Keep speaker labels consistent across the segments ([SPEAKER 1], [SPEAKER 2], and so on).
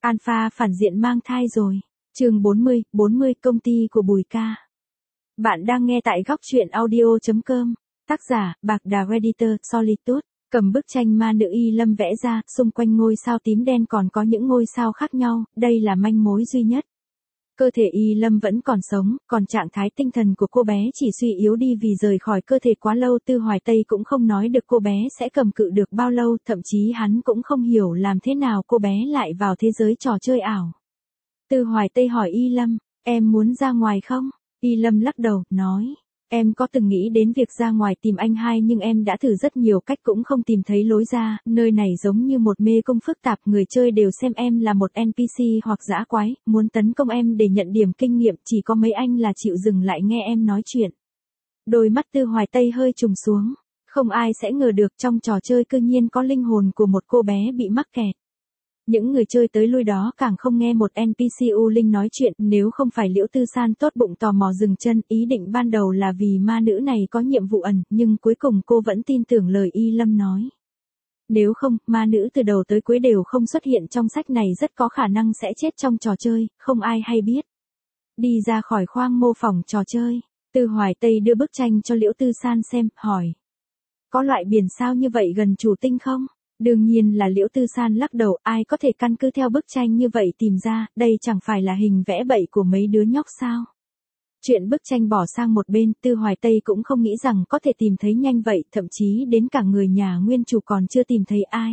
[SPEAKER 1] Alpha phản diện mang thai rồi. Chương 40 công ty của Bùi Ca. Bạn đang nghe tại góc truyện audio.com. Tác giả, Bạc Đà Editor, Solitude. Cầm bức tranh ma nữ Y Lâm vẽ ra, xung quanh ngôi sao tím đen còn có những ngôi sao khác nhau, đây là manh mối duy nhất. Cơ thể Y Lâm vẫn còn sống, còn trạng thái tinh thần của cô bé chỉ suy yếu đi vì rời khỏi cơ thể quá lâu. Tư Hoài Tây cũng không nói được cô bé sẽ cầm cự được bao lâu, thậm chí hắn cũng không hiểu làm thế nào cô bé lại vào thế giới trò chơi ảo. Tư Hoài Tây hỏi Y Lâm, em muốn ra ngoài không? Y Lâm lắc đầu, nói, em có từng nghĩ đến việc ra ngoài tìm anh hai nhưng em đã thử rất nhiều cách cũng không tìm thấy lối ra, nơi này giống như một mê cung phức tạp, người chơi đều xem em là một NPC hoặc dã quái, muốn tấn công em để nhận điểm kinh nghiệm, chỉ có mấy anh là chịu dừng lại nghe em nói chuyện. Đôi mắt Tư Hoài Tây hơi trùng xuống, không ai sẽ ngờ được trong trò chơi cư nhiên có linh hồn của một cô bé bị mắc kẹt. Những người chơi tới lui đó càng không nghe một NPC U Linh nói chuyện, nếu không phải Liễu Tư San tốt bụng tò mò dừng chân, ý định ban đầu là vì ma nữ này có nhiệm vụ ẩn, nhưng cuối cùng cô vẫn tin tưởng lời Y Lâm nói. Nếu không, ma nữ từ đầu tới cuối đều không xuất hiện trong sách này, rất có khả năng sẽ chết trong trò chơi, không ai hay biết. Đi ra khỏi khoang mô phỏng trò chơi, Tư Hoài Tây đưa bức tranh cho Liễu Tư San xem, hỏi. Có loại biển sao như vậy gần chủ tinh không? Đương nhiên là Liễu Tư San lắc đầu, ai có thể căn cứ theo bức tranh như vậy tìm ra, đây chẳng phải là hình vẽ bậy của mấy đứa nhóc sao. Chuyện bức tranh bỏ sang một bên, Tư Hoài Tây cũng không nghĩ rằng có thể tìm thấy nhanh vậy, thậm chí đến cả người nhà nguyên chủ còn chưa tìm thấy ai.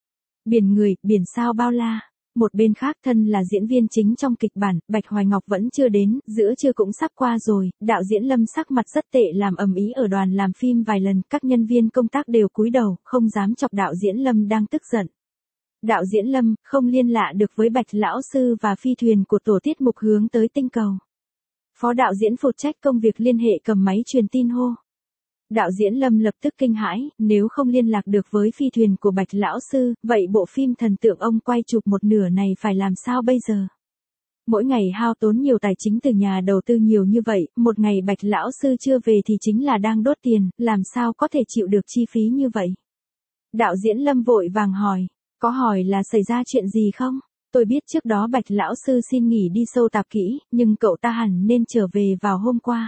[SPEAKER 1] Biển người, biển sao bao la. Một bên khác, thân là diễn viên chính trong kịch bản, Bạch Hoài Ngọc vẫn chưa đến, giữa trưa cũng sắp qua rồi, đạo diễn Lâm sắc mặt rất tệ, làm ầm ĩ ở đoàn làm phim vài lần, các nhân viên công tác đều cúi đầu, không dám chọc đạo diễn Lâm đang tức giận. Đạo diễn Lâm không liên lạc được với Bạch lão sư và phi thuyền của tổ tiết mục hướng tới tinh cầu. Phó đạo diễn phụ trách công việc liên hệ cầm máy truyền tin hô. Đạo diễn Lâm lập tức kinh hãi, nếu không liên lạc được với phi thuyền của Bạch lão sư, vậy bộ phim thần tượng ông quay chụp một nửa này phải làm sao bây giờ? Mỗi ngày hao tốn nhiều tài chính từ nhà đầu tư nhiều như vậy, một ngày Bạch lão sư chưa về thì chính là đang đốt tiền, làm sao có thể chịu được chi phí như vậy? Đạo diễn Lâm vội vàng hỏi, có hỏi là xảy ra chuyện gì không? Tôi biết trước đó Bạch lão sư xin nghỉ đi sâu tạp kỹ, nhưng cậu ta hẳn nên trở về vào hôm qua.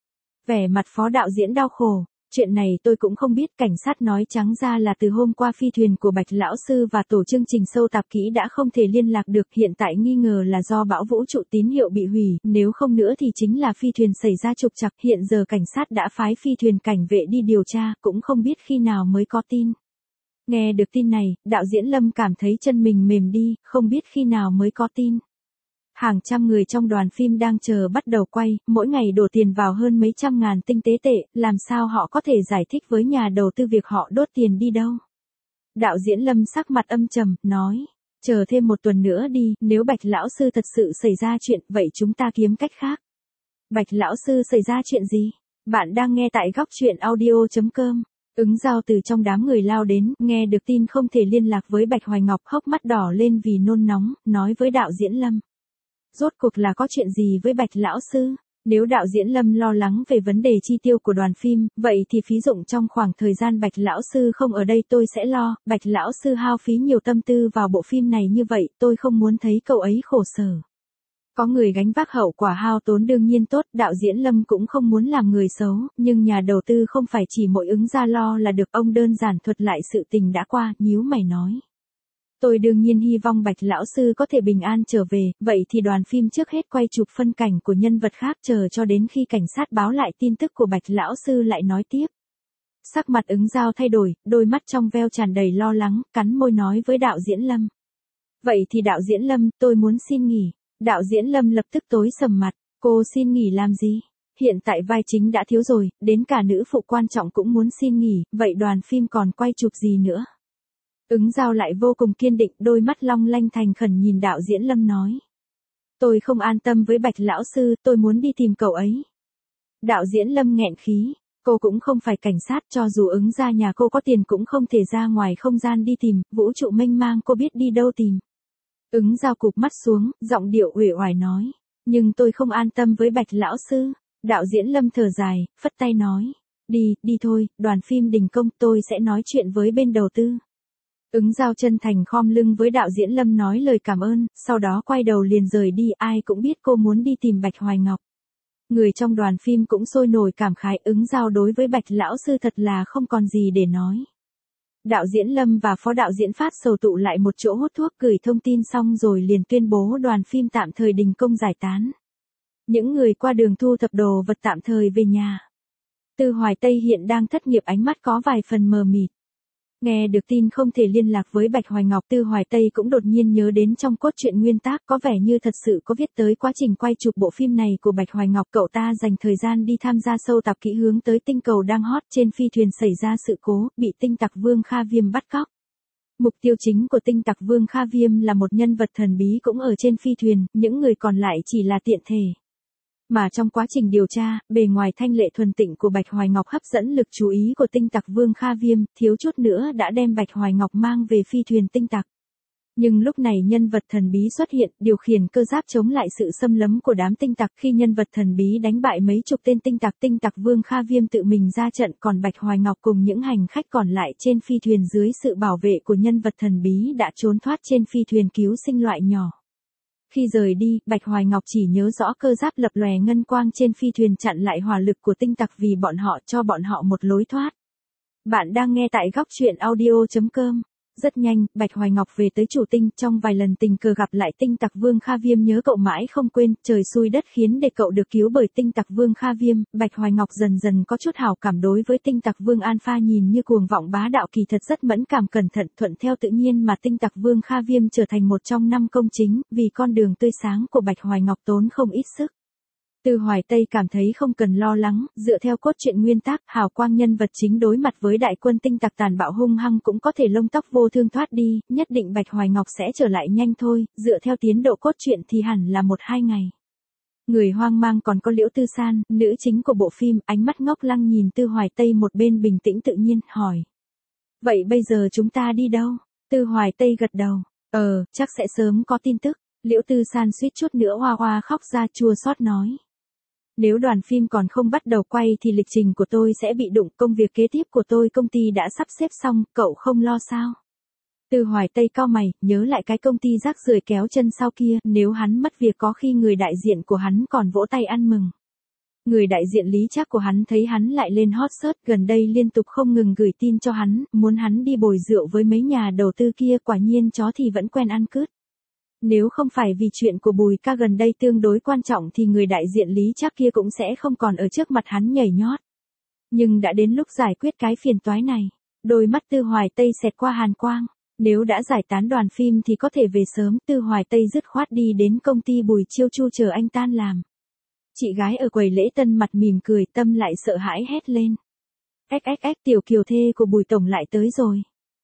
[SPEAKER 1] Vẻ mặt phó đạo diễn đau khổ. Chuyện này tôi cũng không biết, cảnh sát nói trắng ra là từ hôm qua phi thuyền của Bạch lão sư và tổ chương trình sâu tạp kỹ đã không thể liên lạc được, hiện tại nghi ngờ là do bão vũ trụ tín hiệu bị hủy, nếu không nữa thì chính là phi thuyền xảy ra trục trặc, hiện giờ cảnh sát đã phái phi thuyền cảnh vệ đi điều tra, cũng không biết khi nào mới có tin. Nghe được tin này, đạo diễn Lâm cảm thấy chân mình mềm đi, không biết khi nào mới có tin. Hàng trăm người trong đoàn phim đang chờ bắt đầu quay, mỗi ngày đổ tiền vào hơn mấy trăm ngàn tinh tế tệ, làm sao họ có thể giải thích với nhà đầu tư việc họ đốt tiền đi đâu. Đạo diễn Lâm sắc mặt âm trầm, nói, chờ thêm một tuần nữa đi, nếu Bạch lão sư thật sự xảy ra chuyện, vậy chúng ta kiếm cách khác. Bạch lão sư xảy ra chuyện gì? Bạn đang nghe tại góc truyện audio.com. Ứng Giao từ trong đám người lao đến, nghe được tin không thể liên lạc với Bạch Hoài Ngọc, hốc mắt đỏ lên vì nôn nóng, nói với đạo diễn Lâm. Rốt cuộc là có chuyện gì với Bạch lão sư? Nếu đạo diễn Lâm lo lắng về vấn đề chi tiêu của đoàn phim, vậy thì phí dụng trong khoảng thời gian Bạch lão sư không ở đây tôi sẽ lo, Bạch lão sư hao phí nhiều tâm tư vào bộ phim này như vậy, tôi không muốn thấy cậu ấy khổ sở. Có người gánh vác hậu quả hao tốn đương nhiên tốt, đạo diễn Lâm cũng không muốn làm người xấu, nhưng nhà đầu tư không phải chỉ mỗi Ứng Gia lo là được, ông đơn giản thuật lại sự tình đã qua, nhíu mày nói. Tôi đương nhiên hy vọng Bạch lão sư có thể bình an trở về, vậy thì đoàn phim trước hết quay chụp phân cảnh của nhân vật khác, chờ cho đến khi cảnh sát báo lại tin tức của Bạch lão sư lại nói tiếp. Sắc mặt Ứng Giao thay đổi, đôi mắt trong veo tràn đầy lo lắng, cắn môi nói với đạo diễn Lâm. Vậy thì đạo diễn Lâm, tôi muốn xin nghỉ. Đạo diễn Lâm lập tức tối sầm mặt, cô xin nghỉ làm gì? Hiện tại vai chính đã thiếu rồi, đến cả nữ phụ quan trọng cũng muốn xin nghỉ, vậy đoàn phim còn quay chụp gì nữa? Ứng Giao lại vô cùng kiên định, đôi mắt long lanh thành khẩn nhìn đạo diễn Lâm nói. Tôi không an tâm với Bạch lão sư, tôi muốn đi tìm cậu ấy. Đạo diễn Lâm nghẹn khí, cô cũng không phải cảnh sát, cho dù Ứng ra nhà cô có tiền cũng không thể ra ngoài không gian đi tìm, vũ trụ mênh mang cô biết đi đâu tìm. Ứng Giao cụp mắt xuống, giọng điệu uể oải nói. Nhưng tôi không an tâm với Bạch lão sư. Đạo diễn Lâm thở dài, phất tay nói. Đi thôi, đoàn phim đình công, tôi sẽ nói chuyện với bên đầu tư. Ứng Giao chân thành khom lưng với đạo diễn Lâm nói lời cảm ơn, sau đó quay đầu liền rời đi, ai cũng biết cô muốn đi tìm Bạch Hoài Ngọc. Người trong đoàn phim cũng sôi nổi cảm khái, Ứng Giao đối với Bạch lão sư thật là không còn gì để nói. Đạo diễn Lâm và phó đạo diễn Phát Sầu tụ lại một chỗ hút thuốc, gửi thông tin xong rồi liền tuyên bố đoàn phim tạm thời đình công giải tán. Những người qua đường thu thập đồ vật tạm thời về nhà. Tư Hoài Tây hiện đang thất nghiệp, ánh mắt có vài phần mờ mịt. Nghe được tin không thể liên lạc với Bạch Hoài Ngọc, Tư Hoài Tây cũng đột nhiên nhớ đến trong cốt truyện nguyên tác có vẻ như thật sự có viết tới quá trình quay chụp bộ phim này của Bạch Hoài Ngọc. Cậu ta dành thời gian đi tham gia sâu tập kỹ hướng tới tinh cầu đang hot, trên phi thuyền xảy ra sự cố, bị tinh tặc Vương Kha Viêm bắt cóc. Mục tiêu chính của tinh tặc Vương Kha Viêm là một nhân vật thần bí cũng ở trên phi thuyền, những người còn lại chỉ là tiện thể. Mà trong quá trình điều tra, bề ngoài thanh lệ thuần tịnh của Bạch Hoài Ngọc hấp dẫn lực chú ý của tinh tặc Vương Kha Viêm, thiếu chút nữa đã đem Bạch Hoài Ngọc mang về phi thuyền tinh tặc. Nhưng lúc này nhân vật thần bí xuất hiện, điều khiển cơ giáp chống lại sự xâm lấn của đám tinh tặc. Khi nhân vật thần bí đánh bại mấy chục tên tinh tặc Vương Kha Viêm tự mình ra trận, còn Bạch Hoài Ngọc cùng những hành khách còn lại trên phi thuyền dưới sự bảo vệ của nhân vật thần bí đã trốn thoát trên phi thuyền cứu sinh loại nhỏ. Khi rời đi, Bạch Hoài Ngọc chỉ nhớ rõ cơ giáp lập lòe ngân quang trên phi thuyền chặn lại hỏa lực của tinh tặc vì bọn họ, cho bọn họ một lối thoát. Bạn đang nghe tại góc truyện audio.com. Rất nhanh, Bạch Hoài Ngọc về tới chủ tinh, trong vài lần tình cờ gặp lại tinh tặc Vương Kha Viêm nhớ cậu mãi không quên, trời xui đất khiến để cậu được cứu bởi tinh tặc Vương Kha Viêm. Bạch Hoài Ngọc dần dần có chút hảo cảm đối với tinh tặc Vương Alpha, nhìn như cuồng vọng bá đạo kỳ thật rất mẫn cảm cẩn thận, thuận theo tự nhiên mà tinh tặc Vương Kha Viêm trở thành một trong 5 công chính, vì con đường tươi sáng của Bạch Hoài Ngọc tốn không ít sức. Tư Hoài Tây cảm thấy không cần lo lắng, dựa theo cốt truyện nguyên tác, hào quang nhân vật chính đối mặt với đại quân tinh tặc tàn bạo hung hăng cũng có thể lông tóc vô thương thoát đi, nhất định Bạch Hoài Ngọc sẽ trở lại nhanh thôi, dựa theo tiến độ cốt truyện thì hẳn là 1-2 ngày. Người hoang mang còn có Liễu Tư San, nữ chính của bộ phim, ánh mắt ngốc lăng nhìn Tư Hoài Tây một bên bình tĩnh tự nhiên, hỏi. Vậy bây giờ chúng ta đi đâu? Tư Hoài Tây gật đầu. Chắc sẽ sớm có tin tức. Liễu Tư San suýt chút nữa hoa hoa khóc ra, chua xót nói. Nếu đoàn phim còn không bắt đầu quay thì lịch trình của tôi sẽ bị đụng, công việc kế tiếp của tôi công ty đã sắp xếp xong, cậu không lo sao? Tư Hoài Tây cau mày, nhớ lại cái công ty rác rưởi kéo chân sau kia, nếu hắn mất việc có khi người đại diện của hắn còn vỗ tay ăn mừng. Người đại diện Lý Trác của hắn thấy hắn lại lên hot search, gần đây liên tục không ngừng gửi tin cho hắn, muốn hắn đi bồi rượu với mấy nhà đầu tư kia, quả nhiên chó thì vẫn quen ăn cứt. Nếu không phải vì chuyện của Bùi Ca gần đây tương đối quan trọng thì người đại diện Lý Trác kia cũng sẽ không còn ở trước mặt hắn nhảy nhót. Nhưng đã đến lúc giải quyết cái phiền toái này, đôi mắt Tư Hoài Tây xẹt qua hàn quang. Nếu đã giải tán đoàn phim thì có thể về sớm, Tư Hoài Tây dứt khoát đi đến công ty Bùi Chiêu Chu chờ anh tan làm. Chị gái ở quầy lễ tân mặt mỉm cười, tâm lại sợ hãi hét lên. XXX, tiểu kiều thê của Bùi Tổng lại tới rồi.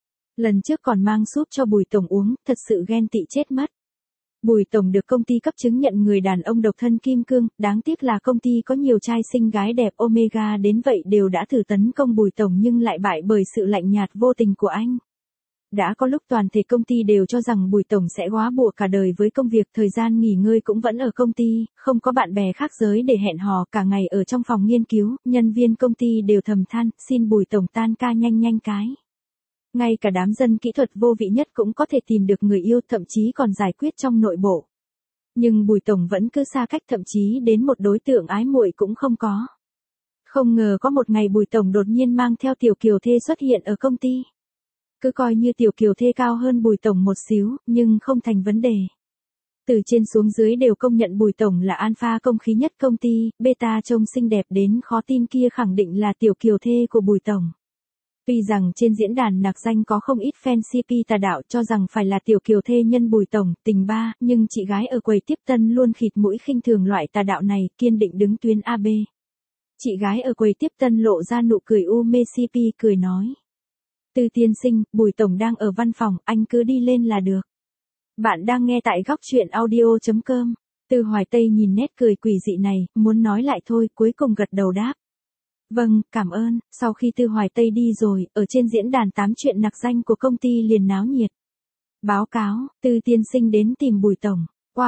[SPEAKER 1] Lần trước còn mang súp cho Bùi Tổng uống, thật sự ghen tị chết mất. Bùi Tổng được công ty cấp chứng nhận người đàn ông độc thân kim cương, đáng tiếc là công ty có nhiều trai xinh gái đẹp Omega đến vậy đều đã thử tấn công Bùi Tổng nhưng lại bại bởi sự lạnh nhạt vô tình của anh. Đã có lúc toàn thể công ty đều cho rằng Bùi Tổng sẽ góa bụa cả đời với công việc, thời gian nghỉ ngơi cũng vẫn ở công ty, không có bạn bè khác giới để hẹn hò, cả ngày ở trong phòng nghiên cứu, nhân viên công ty đều thầm than, xin Bùi Tổng tan ca nhanh nhanh cái. Ngay cả đám dân kỹ thuật vô vị nhất cũng có thể tìm được người yêu, thậm chí còn giải quyết trong nội bộ. Nhưng Bùi Tổng vẫn cứ xa cách, thậm chí đến một đối tượng ái muội cũng không có. Không ngờ có một ngày Bùi Tổng đột nhiên mang theo tiểu kiều thê xuất hiện ở công ty. Cứ coi như tiểu kiều thê cao hơn Bùi Tổng một xíu, nhưng không thành vấn đề. Từ trên xuống dưới đều công nhận Bùi Tổng là alpha công khí nhất công ty, beta trông xinh đẹp đến khó tin kia khẳng định là tiểu kiều thê của Bùi Tổng. Tuy rằng trên diễn đàn nạc danh có không ít fan CP tà đạo cho rằng phải là tiểu kiều thê nhân Bùi Tổng, tình ba, nhưng chị gái ở quầy tiếp tân luôn khịt mũi khinh thường loại tà đạo này, kiên định đứng tuyến AB. Chị gái ở quầy tiếp tân lộ ra nụ cười u mê, CP cười nói. Tư tiên sinh, Bùi Tổng đang ở văn phòng, anh cứ đi lên là được. Bạn đang nghe tại góc truyện audio.com. Tư Hoài Tây nhìn nét cười quỷ dị này, muốn nói lại thôi, cuối cùng gật đầu đáp. Vâng, cảm ơn. Sau khi Tư Hoài Tây đi rồi, ở trên diễn đàn 8 chuyện nặc danh của công ty liền náo nhiệt. Báo cáo, Tư tiên sinh đến tìm Bùi Tổng.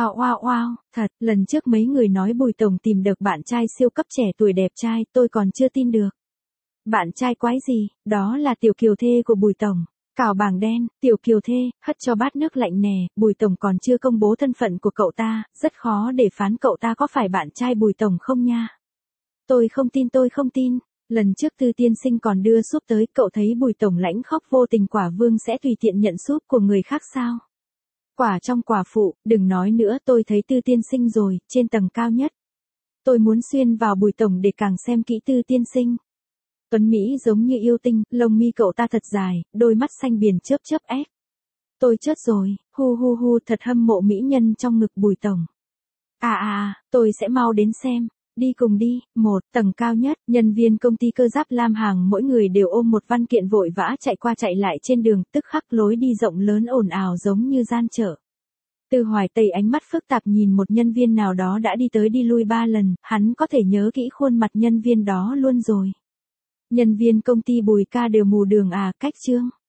[SPEAKER 1] Wow, thật, lần trước mấy người nói Bùi Tổng tìm được bạn trai siêu cấp trẻ tuổi đẹp trai, tôi còn chưa tin được. Bạn trai quái gì, đó là tiểu kiều thê của Bùi Tổng. Cào bảng đen, Tiểu Kiều Thê, hất cho bát nước lạnh nè, Bùi Tổng còn chưa công bố thân phận của cậu ta, rất khó để phán cậu ta có phải bạn trai Bùi Tổng không nha. Tôi không tin. Lần trước Tư tiên sinh còn đưa súp tới, cậu thấy Bùi Tổng lãnh khóc vô tình quả vương sẽ tùy tiện nhận súp của người khác sao? Quả trong quả phụ, đừng nói nữa, tôi thấy Tư tiên sinh rồi, trên tầng cao nhất. Tôi muốn xuyên vào Bùi Tổng để càng xem kỹ Tư tiên sinh. Tuấn Mỹ giống như yêu tinh, lông mi cậu ta thật dài, đôi mắt xanh biển chớp chớp ép. Tôi chết rồi, hu hu hu, thật hâm mộ mỹ nhân trong ngực Bùi Tổng. Tôi sẽ mau đến xem. Đi cùng đi. Tầng cao nhất, nhân viên công ty Cơ Giáp Lam Hàng mỗi người đều ôm một văn kiện vội vã chạy qua chạy lại trên đường, tức khắc lối đi rộng lớn ồn ào giống như gian chợ. Từ Hoài Tây ánh mắt phức tạp nhìn một nhân viên nào đó đã đi tới đi lui 3 lần, hắn có thể nhớ kỹ khuôn mặt nhân viên đó luôn rồi. Nhân viên công ty Bùi Ca đều mù đường cách chương.